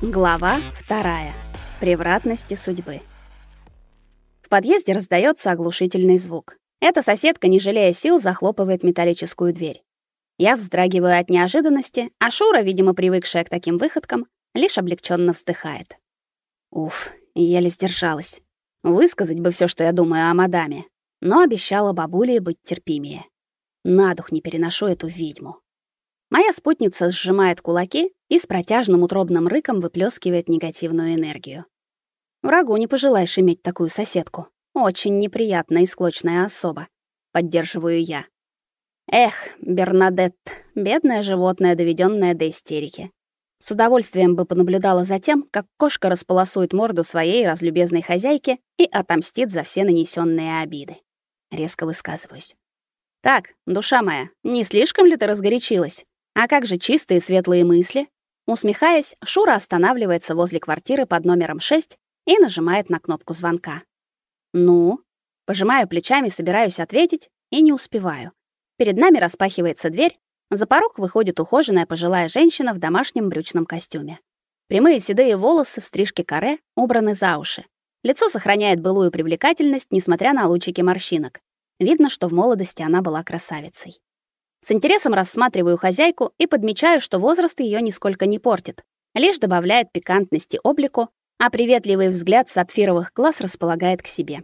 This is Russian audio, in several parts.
Глава 2. Превратности судьбы. В подъезде раздается оглушительный звук. Эта соседка, не жалея сил, захлопывает металлическую дверь. Я вздрагиваю от неожиданности, а Шура, видимо, привыкшая к таким выходкам, лишь облегченно вздыхает. Уф, еле сдержалась. Высказать бы все, что я думаю о мадаме, но обещала бабуле быть терпимее. На дух не переношу эту ведьму. Моя спутница сжимает кулаки и с протяжным утробным рыком выплескивает негативную энергию. Врагу не пожелаешь иметь такую соседку. Очень неприятная и склочная особа. Поддерживаю я. Эх, Бернадетт, бедное животное, доведенное до истерики. С удовольствием бы понаблюдала за тем, как кошка располосует морду своей разлюбезной хозяйке и отомстит за все нанесенные обиды. Резко высказываюсь. Так, душа моя, не слишком ли ты разгорячилась? А как же чистые светлые мысли? Усмехаясь, Шура останавливается возле квартиры под номером 6 и нажимает на кнопку звонка. Ну, пожимаю плечами, собираюсь ответить и не успеваю. Перед нами распахивается дверь, за порог выходит ухоженная пожилая женщина в домашнем брючном костюме. Прямые седые волосы в стрижке каре убраны за уши. Лицо сохраняет былую привлекательность, несмотря на лучики морщинок. Видно, что в молодости она была красавицей. С интересом рассматриваю хозяйку и подмечаю, что возраст ее нисколько не портит, лишь добавляет пикантности облику, а приветливый взгляд сапфировых глаз располагает к себе.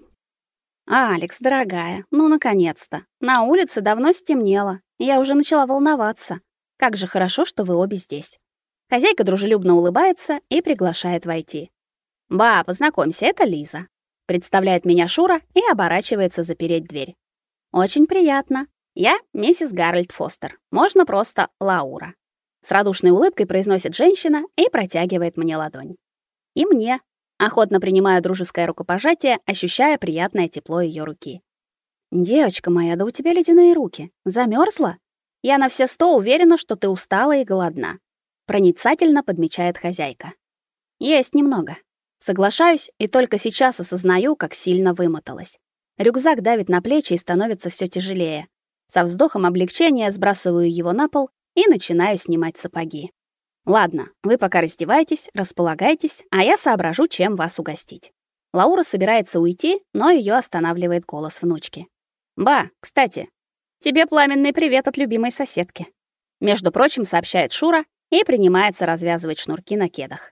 «Алекс, дорогая, ну, наконец-то. На улице давно стемнело. Я уже начала волноваться. Как же хорошо, что вы обе здесь». Хозяйка дружелюбно улыбается и приглашает войти. «Ба, познакомься, это Лиза». Представляет меня Шура и оборачивается запереть дверь. «Очень приятно. Я миссис Гарольд Фостер. Можно просто Лаура». С радушной улыбкой произносит женщина и протягивает мне ладонь. И мне. Охотно принимаю дружеское рукопожатие, ощущая приятное тепло ее руки. «Девочка моя, да у тебя ледяные руки. Замерзла? Я на все 100 уверена, что ты устала и голодна», проницательно подмечает хозяйка. «Есть немного». Соглашаюсь и только сейчас осознаю, как сильно вымоталась. Рюкзак давит на плечи и становится все тяжелее. Со вздохом облегчения сбрасываю его на пол и начинаю снимать сапоги. Ладно, вы пока раздевайтесь, располагайтесь, а я соображу, чем вас угостить. Лаура собирается уйти, но ее останавливает голос внучки. «Ба, кстати, тебе пламенный привет от любимой соседки», между прочим, сообщает Шура и принимается развязывать шнурки на кедах.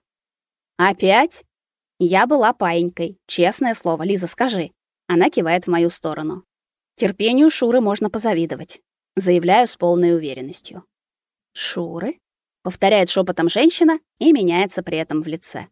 «Опять? Я была паинькой, честное слово, Лиза, скажи». Она кивает в мою сторону. Терпению Шуры можно позавидовать, заявляю с полной уверенностью. «Шуры?» — повторяет шепотом женщина и меняется при этом в лице.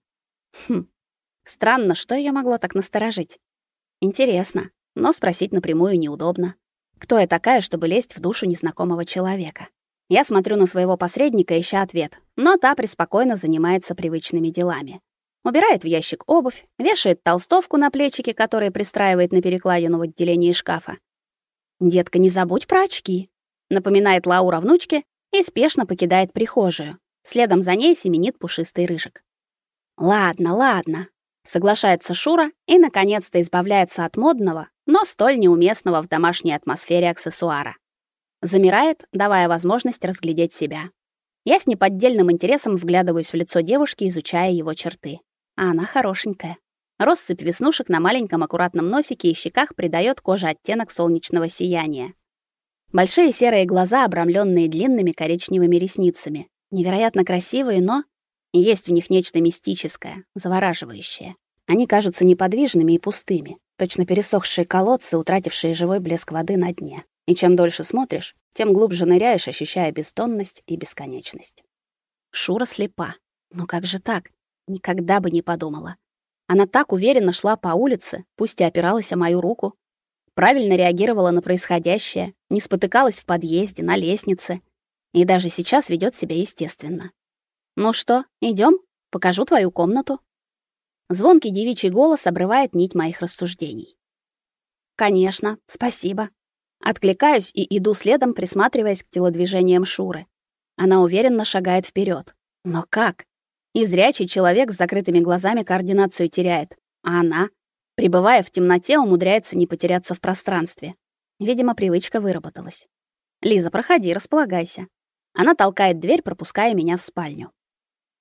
Странно, что её могло так насторожить. Интересно, но спросить напрямую неудобно. Кто я такая, чтобы лезть в душу незнакомого человека? Я смотрю на своего посредника, ища ответ, но та преспокойно занимается привычными делами. Убирает в ящик обувь, вешает толстовку на плечики, которые пристраивает на перекладину в отделении шкафа. «Детка, не забудь про очки», — напоминает Лаура внучке и спешно покидает прихожую. Следом за ней семенит пушистый рыжик. «Ладно, ладно», — соглашается Шура и, наконец-то, избавляется от модного, но столь неуместного в домашней атмосфере аксессуара. Замирает, давая возможность разглядеть себя. Я с неподдельным интересом вглядываюсь в лицо девушки, изучая его черты. А она хорошенькая. Россыпь веснушек на маленьком аккуратном носике и щеках придает коже оттенок солнечного сияния. Большие серые глаза, обрамленные длинными коричневыми ресницами. Невероятно красивые, но есть в них нечто мистическое, завораживающее. Они кажутся неподвижными и пустыми, точно пересохшие колодцы, утратившие живой блеск воды на дне. И чем дольше смотришь, тем глубже ныряешь, ощущая бездонность и бесконечность. Шура слепа. Но как же так? Никогда бы не подумала. Она так уверенно шла по улице, пусть и опиралась о мою руку. Правильно реагировала на происходящее, не спотыкалась в подъезде, на лестнице. И даже сейчас ведет себя естественно. «Ну что, идем? Покажу твою комнату». Звонкий девичий голос обрывает нить моих рассуждений. «Конечно, спасибо». Откликаюсь и иду следом, присматриваясь к телодвижениям Шуры. Она уверенно шагает вперед. Но как? И зрячий человек с закрытыми глазами координацию теряет, а она, пребывая в темноте, умудряется не потеряться в пространстве. Видимо, привычка выработалась. «Лиза, проходи, располагайся». Она толкает дверь, пропуская меня в спальню.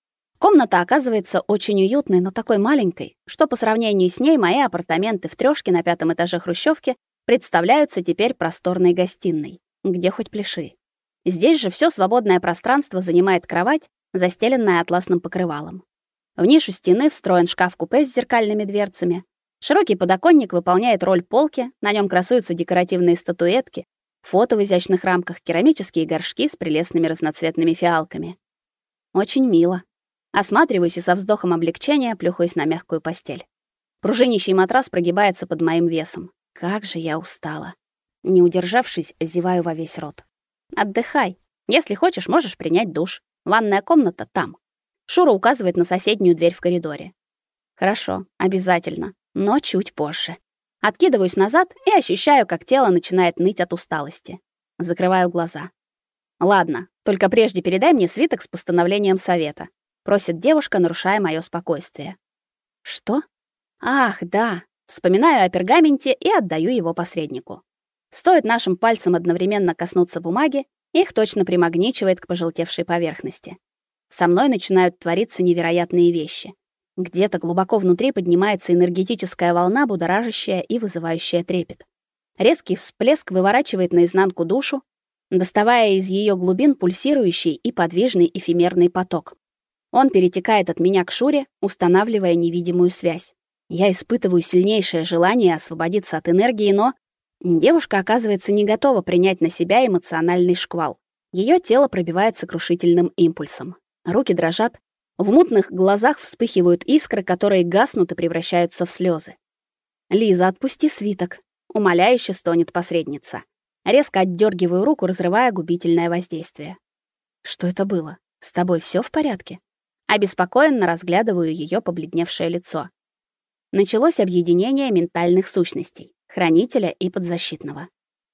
Комната оказывается очень уютной, но такой маленькой, что по сравнению с ней мои апартаменты в трёшке на 5-м этаже хрущёвки представляются теперь просторной гостиной, где хоть пляши. Здесь же всё свободное пространство занимает кровать, застеленная атласным покрывалом. В нишу стены встроен шкаф-купе с зеркальными дверцами. Широкий подоконник выполняет роль полки, на нём красуются декоративные статуэтки, фото в изящных рамках, керамические горшки с прелестными разноцветными фиалками. Очень мило. Осматриваюсь и со вздохом облегчения плюхаюсь на мягкую постель. Пружинищий матрас прогибается под моим весом. Как же я устала. Не удержавшись, зеваю во весь рот. Отдыхай. Если хочешь, можешь принять душ. Ванная комната там. Шура указывает на соседнюю дверь в коридоре. Хорошо, обязательно, но чуть позже. Откидываюсь назад и ощущаю, как тело начинает ныть от усталости. Закрываю глаза. Ладно, только прежде передай мне свиток с постановлением совета. Просит девушка, нарушая моё спокойствие. Что? Ах, да. Вспоминаю о пергаменте и отдаю его посреднику. Стоит нашим пальцам одновременно коснуться бумаги, их точно примагничивает к пожелтевшей поверхности. Со мной начинают твориться невероятные вещи. Где-то глубоко внутри поднимается энергетическая волна, будоражащая и вызывающая трепет. Резкий всплеск выворачивает наизнанку душу, доставая из её глубин пульсирующий и подвижный эфемерный поток. Он перетекает от меня к Шуре, устанавливая невидимую связь. Я испытываю сильнейшее желание освободиться от энергии, но девушка оказывается не готова принять на себя эмоциональный шквал. Её тело пробивает сокрушительным импульсом. Руки дрожат, в мутных глазах вспыхивают искры, которые гаснут и превращаются в слёзы. «Лиза, отпусти свиток», — умоляюще стонет посредница. Резко отдёргиваю руку, разрывая губительное воздействие. «Что это было? С тобой всё в порядке?» Обеспокоенно разглядываю её побледневшее лицо. Началось объединение ментальных сущностей, хранителя и подзащитного.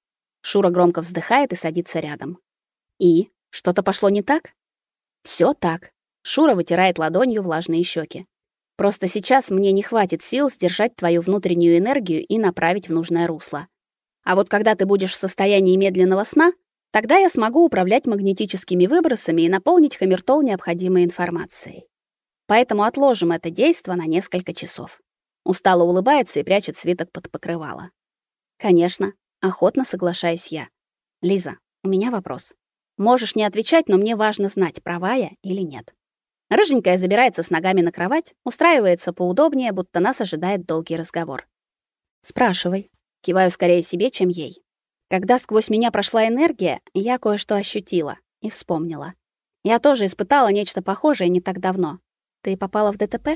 Шура громко вздыхает и садится рядом. И что-то пошло не так? Всё так. Шура вытирает ладонью влажные щеки. Просто сейчас мне не хватит сил сдержать твою внутреннюю энергию и направить в нужное русло. А вот когда ты будешь в состоянии медленного сна, тогда я смогу управлять магнетическими выбросами и наполнить камертол необходимой информацией. Поэтому отложим это действо на несколько часов. Устало улыбается и прячет свиток под покрывало. Конечно, охотно соглашаюсь я. Лиза, у меня вопрос. Можешь не отвечать, но мне важно знать, права я или нет. Рыженькая забирается с ногами на кровать, устраивается поудобнее, будто нас ожидает долгий разговор. Спрашивай. Киваю скорее себе, чем ей. Когда сквозь меня прошла энергия, я кое-что ощутила и вспомнила. Я тоже испытала нечто похожее не так давно. Ты попала в ДТП?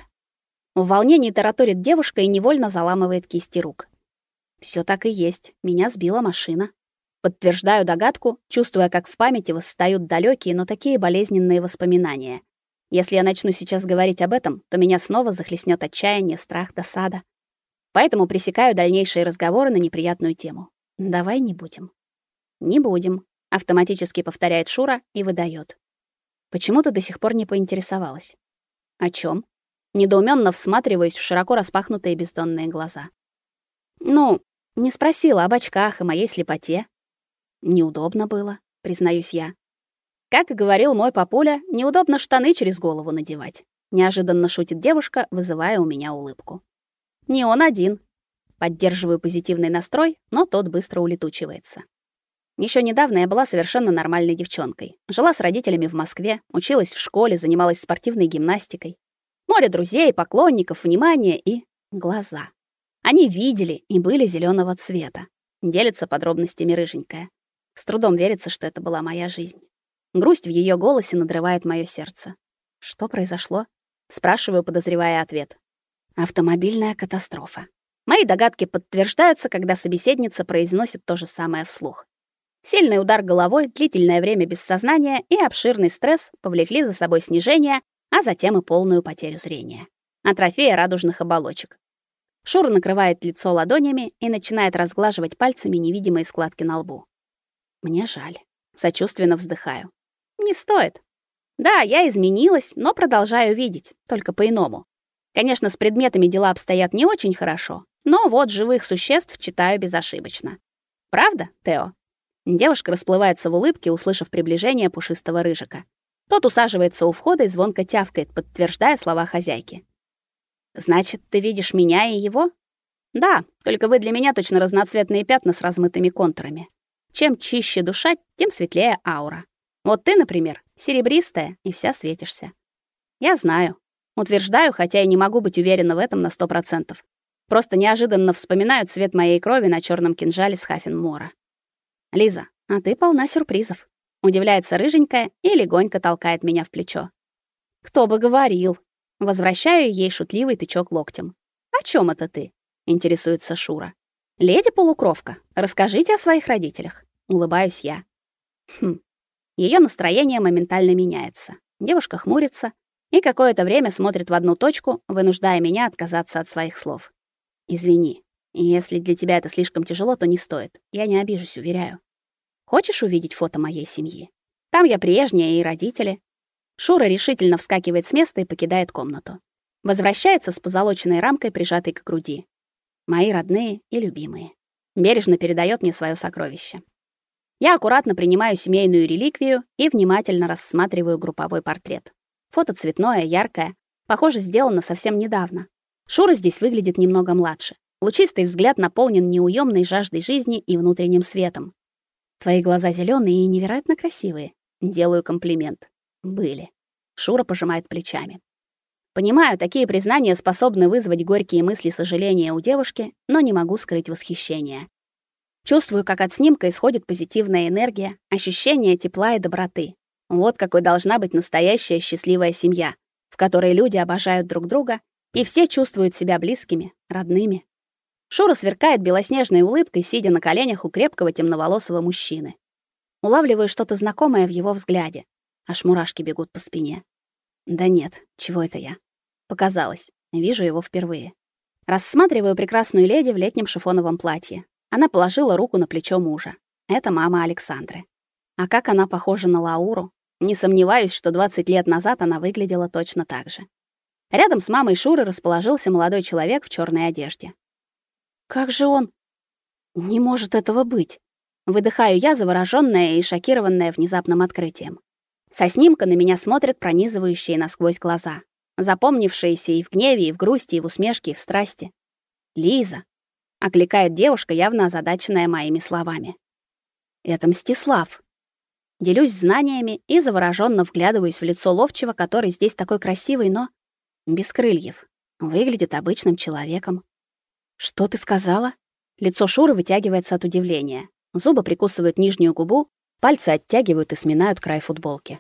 В волнении тараторит девушка и невольно заламывает кисти рук. Всё так и есть. Меня сбила машина. Подтверждаю догадку, чувствуя, как в памяти восстают далёкие, но такие болезненные воспоминания. Если я начну сейчас говорить об этом, то меня снова захлестнёт отчаяние, страх, досада. Поэтому пресекаю дальнейшие разговоры на неприятную тему. Давай не будем. Не будем, автоматически повторяет Шура и выдаёт. Почему ты до сих пор не поинтересовалась? О чём? Недоумённо всматриваюсь в широко распахнутые бездонные глаза. Ну, не спросила об очках и моей слепоте. Неудобно было, признаюсь я. Как и говорил мой папуля, неудобно штаны через голову надевать. Неожиданно шутит девушка, вызывая у меня улыбку. Не он один. Поддерживаю позитивный настрой, но тот быстро улетучивается. Ещё недавно я была совершенно нормальной девчонкой. Жила с родителями в Москве, училась в школе, занималась спортивной гимнастикой. Море друзей, поклонников, внимания и глаза. Они видели и были зелёного цвета. Делится подробностями рыженькая. С трудом верится, что это была моя жизнь. Грусть в её голосе надрывает моё сердце. Что произошло? Спрашиваю, подозревая ответ. Автомобильная катастрофа. Мои догадки подтверждаются, когда собеседница произносит то же самое вслух. Сильный удар головой, длительное время без сознания и обширный стресс повлекли за собой снижение, а затем и полную потерю зрения. Атрофия радужных оболочек. Шура накрывает лицо ладонями и начинает разглаживать пальцами невидимые складки на лбу. Мне жаль. Сочувственно вздыхаю. Не стоит. Да, я изменилась, но продолжаю видеть, только по-иному. Конечно, с предметами дела обстоят не очень хорошо, но вот живых существ читаю безошибочно. Правда, Тео? Девушка расплывается в улыбке, услышав приближение пушистого рыжика. Тот усаживается у входа и звонко тявкает, подтверждая слова хозяйки. «Значит, ты видишь меня и его?» «Да, только вы для меня точно разноцветные пятна с размытыми контурами. Чем чище душа, тем светлее аура. Вот ты, например, серебристая и вся светишься». «Я знаю. Утверждаю, хотя и не могу быть уверена в этом на 100%. Просто неожиданно вспоминаю цвет моей крови на черном кинжале с Хафенмора». «Лиза, а ты полна сюрпризов», — удивляется рыженькая и легонько толкает меня в плечо. «Кто бы говорил». Возвращаю ей шутливый тычок локтем. «О чем это ты?» — интересуется Шура. «Леди-полукровка, расскажите о своих родителях». Улыбаюсь я. Ее настроение моментально меняется. Девушка хмурится и какое-то время смотрит в одну точку, вынуждая меня отказаться от своих слов. «Извини, если для тебя это слишком тяжело, то не стоит. Я не обижусь, уверяю. Хочешь увидеть фото моей семьи? Там я прежняя и родители». Шура решительно вскакивает с места и покидает комнату. Возвращается с позолоченной рамкой, прижатой к груди. Мои родные и любимые. Бережно передает мне свое сокровище. Я аккуратно принимаю семейную реликвию и внимательно рассматриваю групповой портрет. Фото цветное, яркое, похоже, сделано совсем недавно. Шура здесь выглядит немного младше. Лучистый взгляд наполнен неуемной жаждой жизни и внутренним светом. Твои глаза зеленые и невероятно красивые. Делаю комплимент. Были. Шура пожимает плечами. Понимаю, такие признания способны вызвать горькие мысли сожаления у девушки, но не могу скрыть восхищение. Чувствую, как от снимка исходит позитивная энергия, ощущение тепла и доброты. Вот какой должна быть настоящая счастливая семья, в которой люди обожают друг друга и все чувствуют себя близкими, родными. Шура сверкает белоснежной улыбкой, сидя на коленях у крепкого темноволосого мужчины. Улавливаю что-то знакомое в его взгляде. Аж мурашки бегут по спине. Да нет, чего это я? Показалось. Вижу его впервые. Рассматриваю прекрасную леди в летнем шифоновом платье. Она положила руку на плечо мужа. Это мама Александры. А как она похожа на Лауру. Не сомневаюсь, что 20 лет назад она выглядела точно так же. Рядом с мамой Шуры расположился молодой человек в черной одежде. Как же он? Не может этого быть. Выдыхаю я, заворожённая и шокированная внезапным открытием. Со снимка на меня смотрят пронизывающие насквозь глаза, запомнившиеся и в гневе, и в грусти, и в усмешке, и в страсти. «Лиза!» — окликает девушка, явно озадаченная моими словами. «Это Мстислав». Делюсь знаниями и заворожённо вглядываюсь в лицо ловчего, который здесь такой красивый, но без крыльев. Выглядит обычным человеком. «Что ты сказала?» Лицо Шуры вытягивается от удивления. Зубы прикусывают нижнюю губу, пальцы оттягивают и сминают край футболки.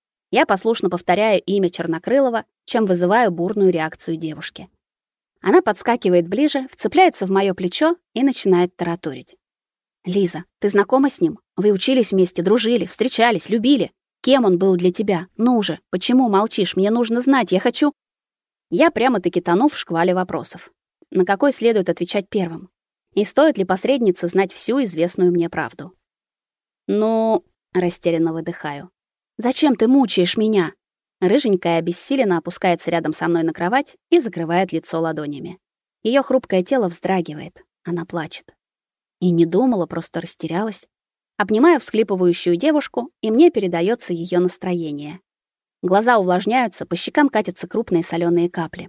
Я послушно повторяю имя Чернокрылова, чем вызываю бурную реакцию девушки. Она подскакивает ближе, вцепляется в моё плечо и начинает тараторить. «Лиза, ты знакома с ним? Вы учились вместе, дружили, встречались, любили. Кем он был для тебя? Ну же, почему молчишь? Мне нужно знать, я хочу...» Я прямо-таки тону в шквале вопросов. На какой следует отвечать первым? И стоит ли посреднице знать всю известную мне правду? «Ну...» — растерянно выдыхаю. «Зачем ты мучаешь меня?» Рыженькая обессиленно опускается рядом со мной на кровать и закрывает лицо ладонями. Её хрупкое тело вздрагивает. Она плачет. И не думала, просто растерялась. Обнимаю всхлипывающую девушку, и мне передаётся её настроение. Глаза увлажняются, по щекам катятся крупные солёные капли.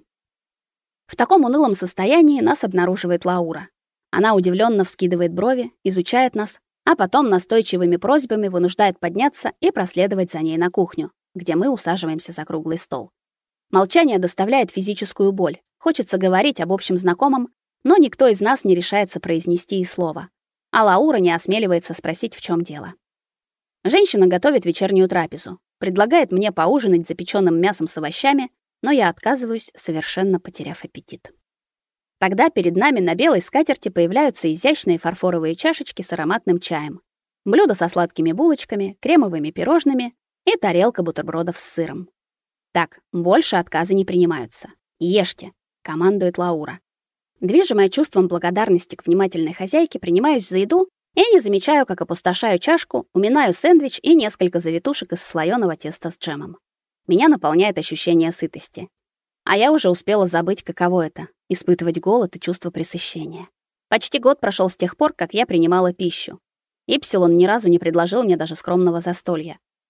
В таком унылом состоянии нас обнаруживает Лаура. Она удивлённо вскидывает брови, изучает нас, а потом настойчивыми просьбами вынуждает подняться и проследовать за ней на кухню, где мы усаживаемся за круглый стол. Молчание доставляет физическую боль. Хочется говорить об общем знакомом, но никто из нас не решается произнести и слова. А Лаура не осмеливается спросить, в чём дело. Женщина готовит вечернюю трапезу, предлагает мне поужинать запечённым мясом с овощами, но я отказываюсь, совершенно потеряв аппетит. Тогда перед нами на белой скатерти появляются изящные фарфоровые чашечки с ароматным чаем, блюдо со сладкими булочками, кремовыми пирожными и тарелка бутербродов с сыром. Так, больше отказы не принимаются. Ешьте, командует Лаура. Движимая чувством благодарности к внимательной хозяйке, принимаюсь за еду и не замечаю, как опустошаю чашку, уминаю сэндвич и несколько завитушек из слоёного теста с джемом. Меня наполняет ощущение сытости. А я уже успела забыть, каково это — испытывать голод и чувство пресыщения. Почти год прошёл с тех пор, как я принимала пищу. Ипсилон ни разу не предложил мне даже скромного застолья.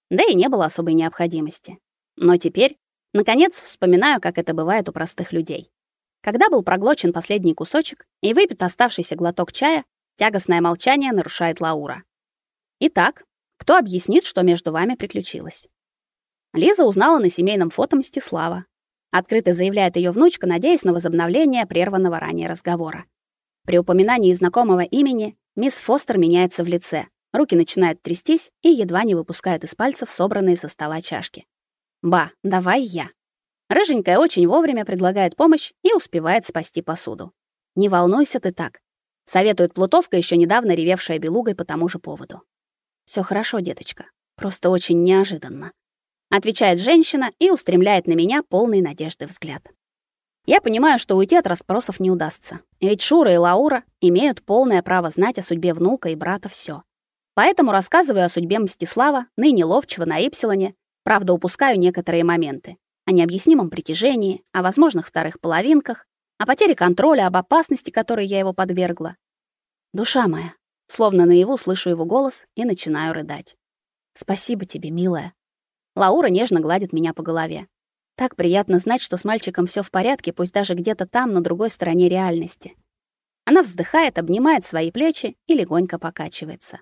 Да и не было особой необходимости. Но теперь, наконец, вспоминаю, как это бывает у простых людей. Когда был проглочен последний кусочек и выпит оставшийся глоток чая, тягостное молчание нарушает Лаура. Итак, кто объяснит, что между вами приключилось? Лиза узнала на семейном фото Мстислава. Открыто заявляет ее внучка, надеясь на возобновление прерванного ранее разговора. При упоминании знакомого имени мисс Фостер меняется в лице. Руки начинают трястись и едва не выпускают из пальцев собранные со стола чашки. «Ба, давай я». Рыженькая очень вовремя предлагает помощь и успевает спасти посуду. «Не волнуйся ты так», — советует Плутовка, еще недавно ревевшая белугой по тому же поводу. «Всё хорошо, деточка. Просто очень неожиданно», — отвечает женщина и устремляет на меня полный надежды взгляд. Я понимаю, что уйти от расспросов не удастся. Ведь Шура и Лаура имеют полное право знать о судьбе внука и брата всё. Поэтому рассказываю о судьбе Мстислава, ныне ловчего на Ипсилоне, правда, упускаю некоторые моменты. О необъяснимом притяжении, о возможных вторых половинках, о потере контроля, об опасности, которой я его подвергла. Душа моя, словно наяву слышу его голос и начинаю рыдать. Спасибо тебе, милая. Лаура нежно гладит меня по голове. Так приятно знать, что с мальчиком всё в порядке, пусть даже где-то там, на другой стороне реальности. Она вздыхает, обнимает свои плечи и легонько покачивается.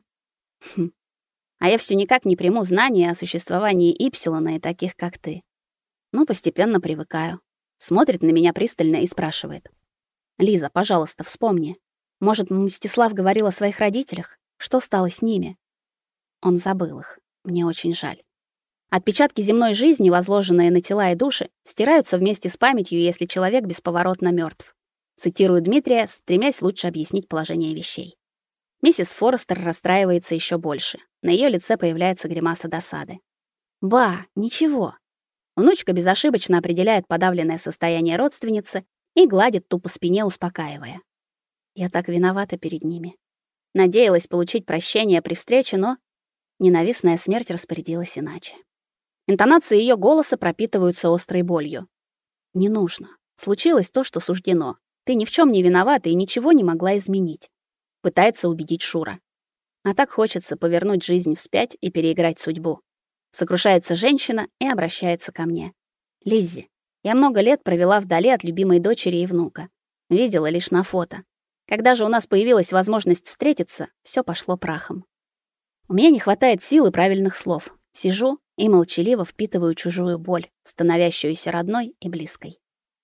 А я всё никак не приму знания о существовании Ипсилона и таких, как ты. Но постепенно привыкаю. Смотрит на меня пристально и спрашивает: "Лиза, пожалуйста, вспомни. Может, Мстислав говорил о своих родителях? Что стало с ними?" Он забыл их. Мне очень жаль. Отпечатки земной жизни, возложенные на тела и души, стираются вместе с памятью, если человек бесповоротно мертв. Цитирую Дмитрия, стремясь лучше объяснить положение вещей. Миссис Форестер расстраивается еще больше. На ее лице появляется гримаса досады. «Ба, ничего». Внучка безошибочно определяет подавленное состояние родственницы и гладит ту по спине, успокаивая. Я так виновата перед ними. Надеялась получить прощение при встрече, но ненавистная смерть распорядилась иначе. Интонации ее голоса пропитываются острой болью. Не нужно. Случилось то, что суждено. Ты ни в чем не виновата и ничего не могла изменить. Пытается убедить Шура. А так хочется повернуть жизнь вспять и переиграть судьбу. Сокрушается женщина и обращается ко мне. Лиззи, я много лет провела вдали от любимой дочери и внука. Видела лишь на фото. Когда же у нас появилась возможность встретиться, все пошло прахом. У меня не хватает сил и правильных слов. Сижу и молчаливо впитываю чужую боль, становящуюся родной и близкой.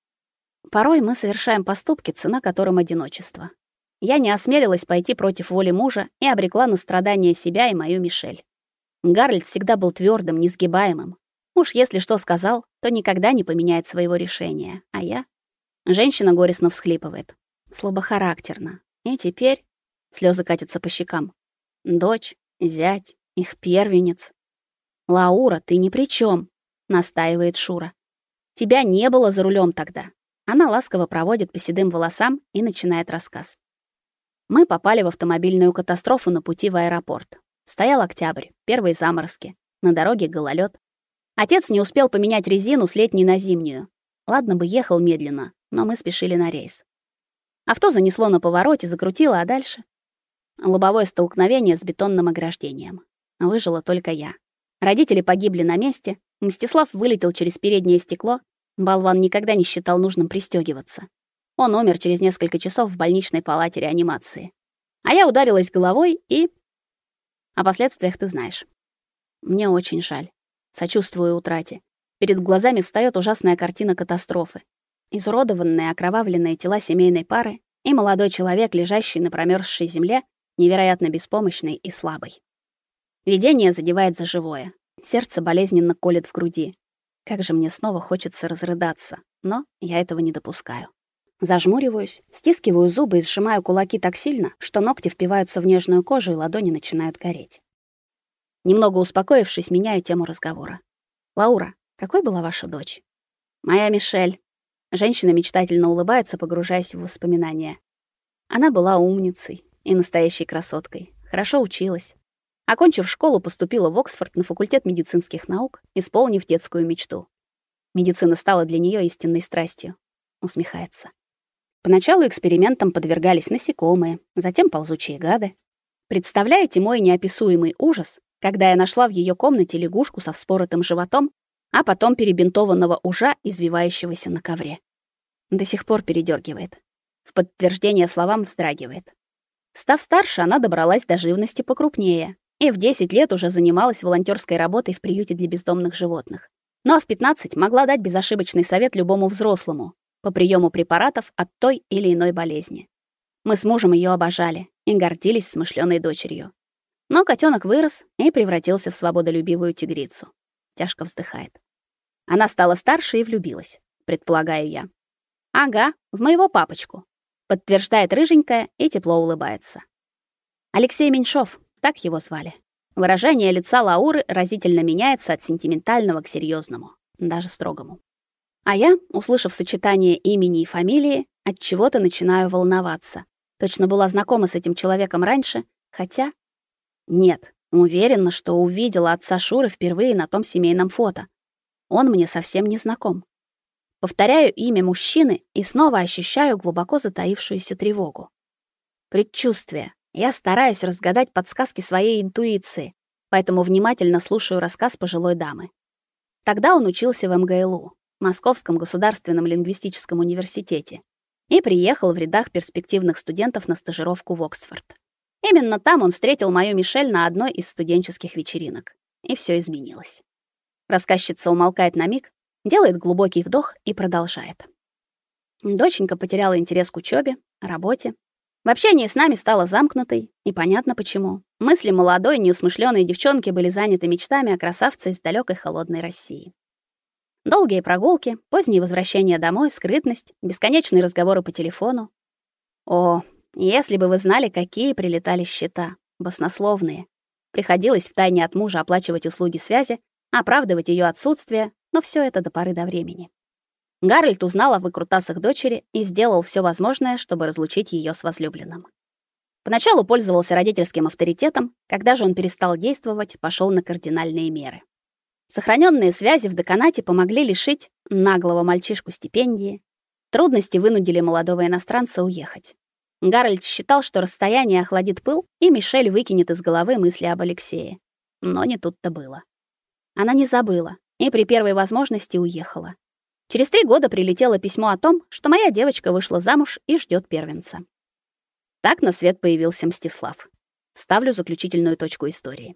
Порой мы совершаем поступки, цена которым одиночество. Я не осмелилась пойти против воли мужа и обрекла на страдания себя и мою Мишель. Гарольд всегда был твёрдым, несгибаемым. Уж если что сказал, то никогда не поменяет своего решения. А я? Женщина горестно всхлипывает. Слабохарактерно. И теперь слезы катятся по щекам. Дочь, зять, их первенец. «Лаура, ты ни при чем, настаивает Шура. «Тебя не было за рулем тогда». Она ласково проводит по седым волосам и начинает рассказ. Мы попали в автомобильную катастрофу на пути в аэропорт. Стоял октябрь, первые заморозки. На дороге гололед. Отец не успел поменять резину с летней на зимнюю. Ладно бы ехал медленно, но мы спешили на рейс. Авто занесло на повороте, закрутило, а дальше лобовое столкновение с бетонным ограждением. Выжила только я. Родители погибли на месте. Мстислав вылетел через переднее стекло. Болван никогда не считал нужным пристёгиваться. Он умер через несколько часов в больничной палате реанимации. А я ударилась головой и... О последствиях ты знаешь. Мне очень жаль. Сочувствую утрате. Перед глазами встаёт ужасная картина катастрофы. Изуродованные, окровавленные тела семейной пары и молодой человек, лежащий на промёрзшей земле, невероятно беспомощный и слабый. Видение задевает за живое. Сердце болезненно колет в груди. Как же мне снова хочется разрыдаться, но я этого не допускаю. Зажмуриваюсь, стискиваю зубы и сжимаю кулаки так сильно, что ногти впиваются в нежную кожу и ладони начинают гореть. Немного успокоившись, меняю тему разговора. «Лаура, какой была ваша дочь?» «Моя Мишель». Женщина мечтательно улыбается, погружаясь в воспоминания. Она была умницей и настоящей красоткой. Хорошо училась. Окончив школу, поступила в Оксфорд на факультет медицинских наук, исполнив детскую мечту. Медицина стала для неё истинной страстью. Усмехается. Поначалу экспериментам подвергались насекомые, затем ползучие гады. Представляете мой неописуемый ужас, когда я нашла в ее комнате лягушку со вспоротым животом, а потом перебинтованного ужа, извивающегося на ковре. До сих пор передергивает. В подтверждение словам вздрагивает. Став старше, она добралась до живности покрупнее и в 10 лет уже занималась волонтерской работой в приюте для бездомных животных. Ну а в 15 могла дать безошибочный совет любому взрослому по приему препаратов от той или иной болезни. Мы с мужем ее обожали и гордились смышлёной дочерью. Но котенок вырос и превратился в свободолюбивую тигрицу. Тяжко вздыхает. Она стала старше и влюбилась, предполагаю я. Ага, в моего папочку, подтверждает рыженькая и тепло улыбается. Алексей Меньшов, так его звали. Выражение лица Лауры разительно меняется от сентиментального к серьезному, даже строгому. А я, услышав сочетание имени и фамилии, от чего-то начинаю волноваться. Точно была знакома с этим человеком раньше, хотя нет, уверена, что увидела отца Шуры впервые на том семейном фото. Он мне совсем не знаком. Повторяю имя мужчины и снова ощущаю глубоко затаившуюся тревогу. Предчувствие. Я стараюсь разгадать подсказки своей интуиции, поэтому внимательно слушаю рассказ пожилой дамы. Тогда он учился в МГЛУ, Московском государственном лингвистическом университете, и приехал в рядах перспективных студентов на стажировку в Оксфорд. Именно там он встретил мою Мишель на одной из студенческих вечеринок. И все изменилось. Рассказчица умолкает на миг, делает глубокий вдох и продолжает. Доченька потеряла интерес к учебе, работе. В общении с нами стала замкнутой, и понятно почему. Мысли молодой, неусмышленой девчонки были заняты мечтами о красавце из далекой холодной России. Долгие прогулки, поздние возвращения домой, скрытность, бесконечные разговоры по телефону. О, если бы вы знали, какие прилетали счета, баснословные. Приходилось втайне от мужа оплачивать услуги связи, оправдывать ее отсутствие, но все это до поры до времени. Гарольд узнал о выкрутасах дочери и сделал все возможное, чтобы разлучить ее с возлюбленным. Поначалу пользовался родительским авторитетом, когда же он перестал действовать, пошел на кардинальные меры. Сохраненные связи в деканате помогли лишить наглого мальчишку стипендии. Трудности вынудили молодого иностранца уехать. Гарольд считал, что расстояние охладит пыл, и Мишель выкинет из головы мысли об Алексее. Но не тут-то было. Она не забыла и при первой возможности уехала. Через 3 года прилетело письмо о том, что моя девочка вышла замуж и ждет первенца. Так на свет появился Мстислав. Ставлю заключительную точку истории.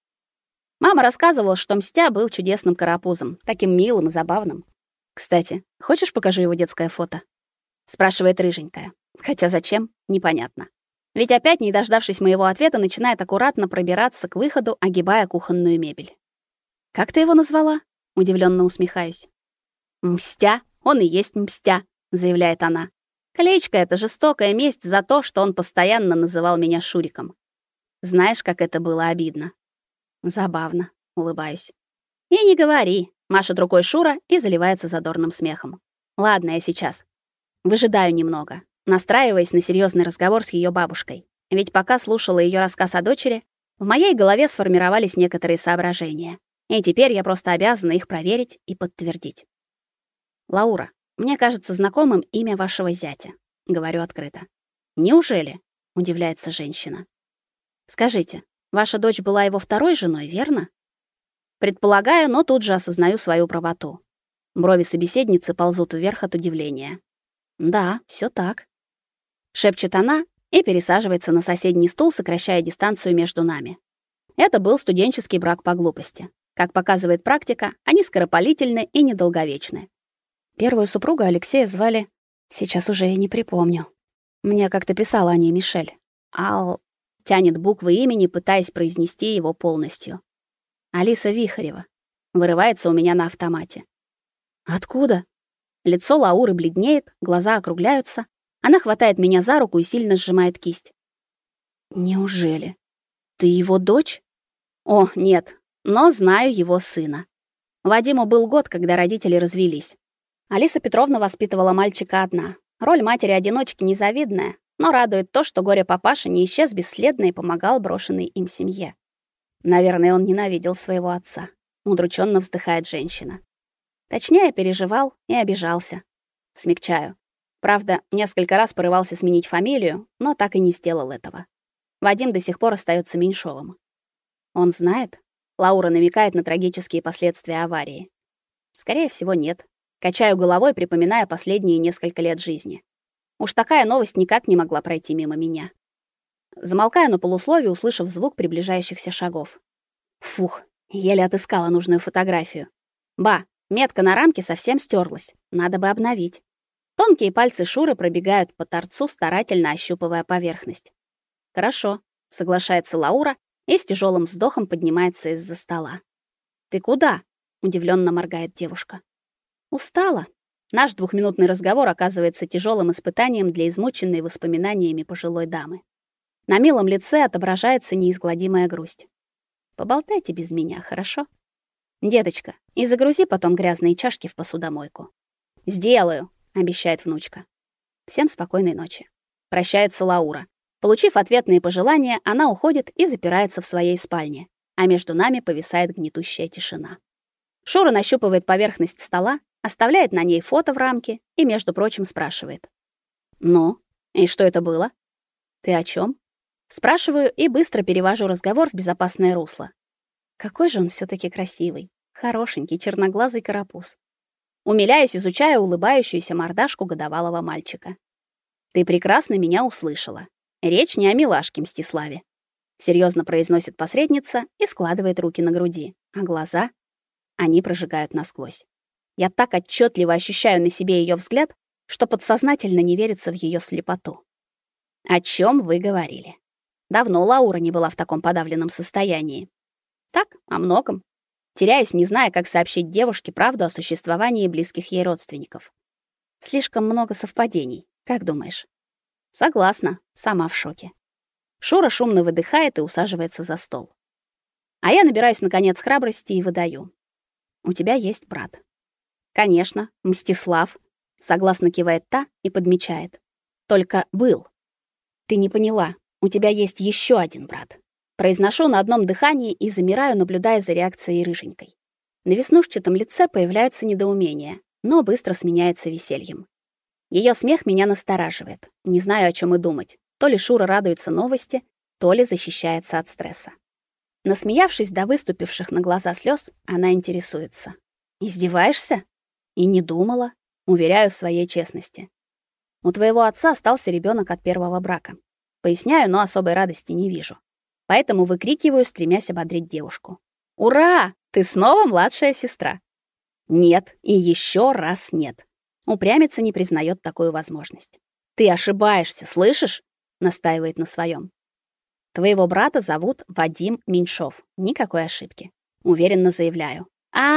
Мама рассказывала, что Мстя был чудесным карапузом, таким милым и забавным. «Кстати, хочешь, покажу его детское фото?» — спрашивает рыженькая. Хотя зачем, непонятно. Ведь опять, не дождавшись моего ответа, начинает аккуратно пробираться к выходу, огибая кухонную мебель. «Как ты его назвала?» — удивленно усмехаюсь. «Мстя, он и есть Мстя», — заявляет она. Кличка — это жестокая месть за то, что он постоянно называл меня Шуриком. Знаешь, как это было обидно? Забавно, улыбаюсь. И не говори, машет рукой Шура и заливается задорным смехом. Ладно, я сейчас. Выжидаю немного, настраиваясь на серьезный разговор с ее бабушкой. Ведь пока слушала ее рассказ о дочери, в моей голове сформировались некоторые соображения. И теперь я просто обязана их проверить и подтвердить. Лаура, мне кажется знакомым имя вашего зятя, говорю открыто. Неужели? Удивляется женщина. Скажите, ваша дочь была его второй женой, верно? Предполагаю, но тут же осознаю свою правоту. Брови собеседницы ползут вверх от удивления. Да, все так, шепчет она и пересаживается на соседний стул, сокращая дистанцию между нами. Это был студенческий брак по глупости. Как показывает практика, они скоропалительны и недолговечны. Первую супругу Алексея звали, сейчас уже и не припомню. Мне как-то писала о ней Мишель. Тянет буквы имени, пытаясь произнести его полностью. Алиса Вихарева. Вырывается у меня на автомате. Откуда? Лицо Лауры бледнеет, глаза округляются. Она хватает меня за руку и сильно сжимает кисть. Неужели? Ты его дочь? О, нет, но знаю его сына. Вадиму был год, когда родители развелись. Алиса Петровна воспитывала мальчика одна. Роль матери-одиночки незавидная, но радует то, что горе-папаша не исчез бесследно и помогал брошенной им семье. Наверное, он ненавидел своего отца. Удрученно вздыхает женщина. Точнее, переживал и обижался. Смягчаю. Правда, несколько раз порывался сменить фамилию, но так и не сделал этого. Вадим до сих пор остается Меньшовым. Он знает, Лаура намекает на трагические последствия аварии. Скорее всего, нет. Качаю головой, припоминая последние несколько лет жизни. Уж такая новость никак не могла пройти мимо меня. Замолкаю на полусловие, услышав звук приближающихся шагов. Фух, еле отыскала нужную фотографию. Ба, метка на рамке совсем стерлась. Надо бы обновить. Тонкие пальцы Шуры пробегают по торцу, старательно ощупывая поверхность. Хорошо, соглашается Лаура и с тяжелым вздохом поднимается из-за стола. Ты куда? Удивленно моргает девушка. Устала. Наш двухминутный разговор оказывается тяжелым испытанием для измученной воспоминаниями пожилой дамы. На милом лице отображается неизгладимая грусть. Поболтайте без меня, хорошо? Деточка, и загрузи потом грязные чашки в посудомойку. Сделаю, обещает внучка. Всем спокойной ночи. Прощается Лаура. Получив ответные пожелания, она уходит и запирается в своей спальне, а между нами повисает гнетущая тишина. Шура нащупывает поверхность стола, оставляет на ней фото в рамке и, между прочим, спрашивает: "Ну, и что это было?" "Ты о чем? Спрашиваю и быстро перевожу разговор в безопасное русло. Какой же он все таки красивый, хорошенький черноглазый карапуз. Умиляюсь, изучая улыбающуюся мордашку годовалого мальчика. Ты прекрасно меня услышала. Речь не о милашке Мстиславе. Серьезно произносит посредница и складывает руки на груди, а глаза, они прожигают насквозь. Я так отчетливо ощущаю на себе ее взгляд, что подсознательно не верится в ее слепоту. О чем вы говорили? Давно Лаура не была в таком подавленном состоянии. Так, о многом. Теряюсь, не зная, как сообщить девушке правду о существовании близких ей родственников. Слишком много совпадений, как думаешь? Согласна, сама в шоке. Шура шумно выдыхает и усаживается за стол. А я набираюсь наконец храбрости и выдаю: у тебя есть брат. Конечно, Мстислав, согласно кивает та и подмечает. Только был. Ты не поняла. У тебя есть еще один брат. Произношу на одном дыхании и замираю, наблюдая за реакцией рыженькой. На веснушчатом лице появляется недоумение, но быстро сменяется весельем. Ее смех меня настораживает. Не знаю, о чем и думать. То ли Шура радуется новости, то ли защищается от стресса. Насмеявшись до выступивших на глаза слез, она интересуется: "Издеваешься?" И не думала, уверяю в своей честности. У твоего отца остался ребенок от первого брака. Поясняю, но особой радости не вижу. Поэтому выкрикиваю, стремясь ободрить девушку: "Ура! Ты снова младшая сестра!" Нет, и еще раз нет. Упрямится, не признает такую возможность. Ты ошибаешься, слышишь? Настаивает на своем. Твоего брата зовут Вадим Меньшов. Никакой ошибки. Уверенно заявляю.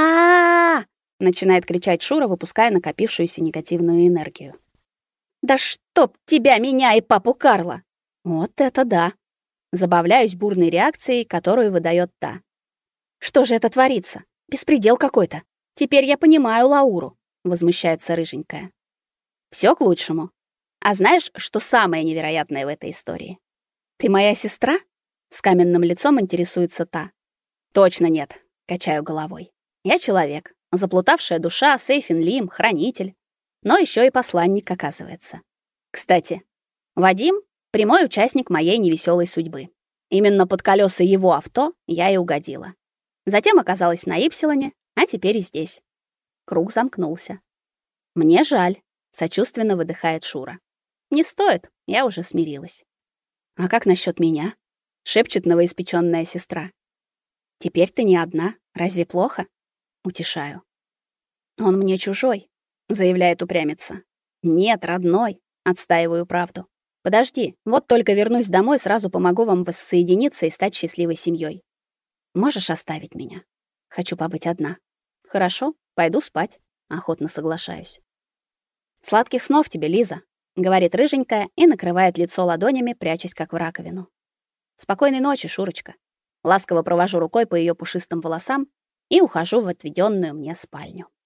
А! Начинает кричать Шура, выпуская накопившуюся негативную энергию. Да чтоб тебя, меня и папу Карла. Вот это да. Забавляюсь бурной реакцией, которую выдает та. Что же это творится? Беспредел какой-то. Теперь я понимаю Лауру, возмущается рыженькая. Все к лучшему. А знаешь, что самое невероятное в этой истории? Ты моя сестра? С каменным лицом интересуется та. Точно нет, качаю головой. Я человек, заплутавшая душа, Сейфин Лим, хранитель, но еще и посланник, оказывается. Кстати, Вадим прямой участник моей невеселой судьбы. Именно под колеса его авто я и угодила. Затем оказалась на Ипсилоне, а теперь и здесь. Круг замкнулся. Мне жаль, сочувственно выдыхает Шура. Не стоит, я уже смирилась. А как насчет меня? Шепчет новоиспечённая сестра. Теперь ты не одна, разве плохо? Утешаю. Он мне чужой, заявляет упрямица. Нет, родной, отстаиваю правду. Подожди, вот только вернусь домой, сразу помогу вам воссоединиться и стать счастливой семьей. Можешь оставить меня? Хочу побыть одна. Хорошо, пойду спать, охотно соглашаюсь. Сладких снов тебе, Лиза, говорит рыженькая и накрывает лицо ладонями, прячась как в раковину. Спокойной ночи, Шурочка. Ласково провожу рукой по ее пушистым волосам и ухожу в отведенную мне спальню.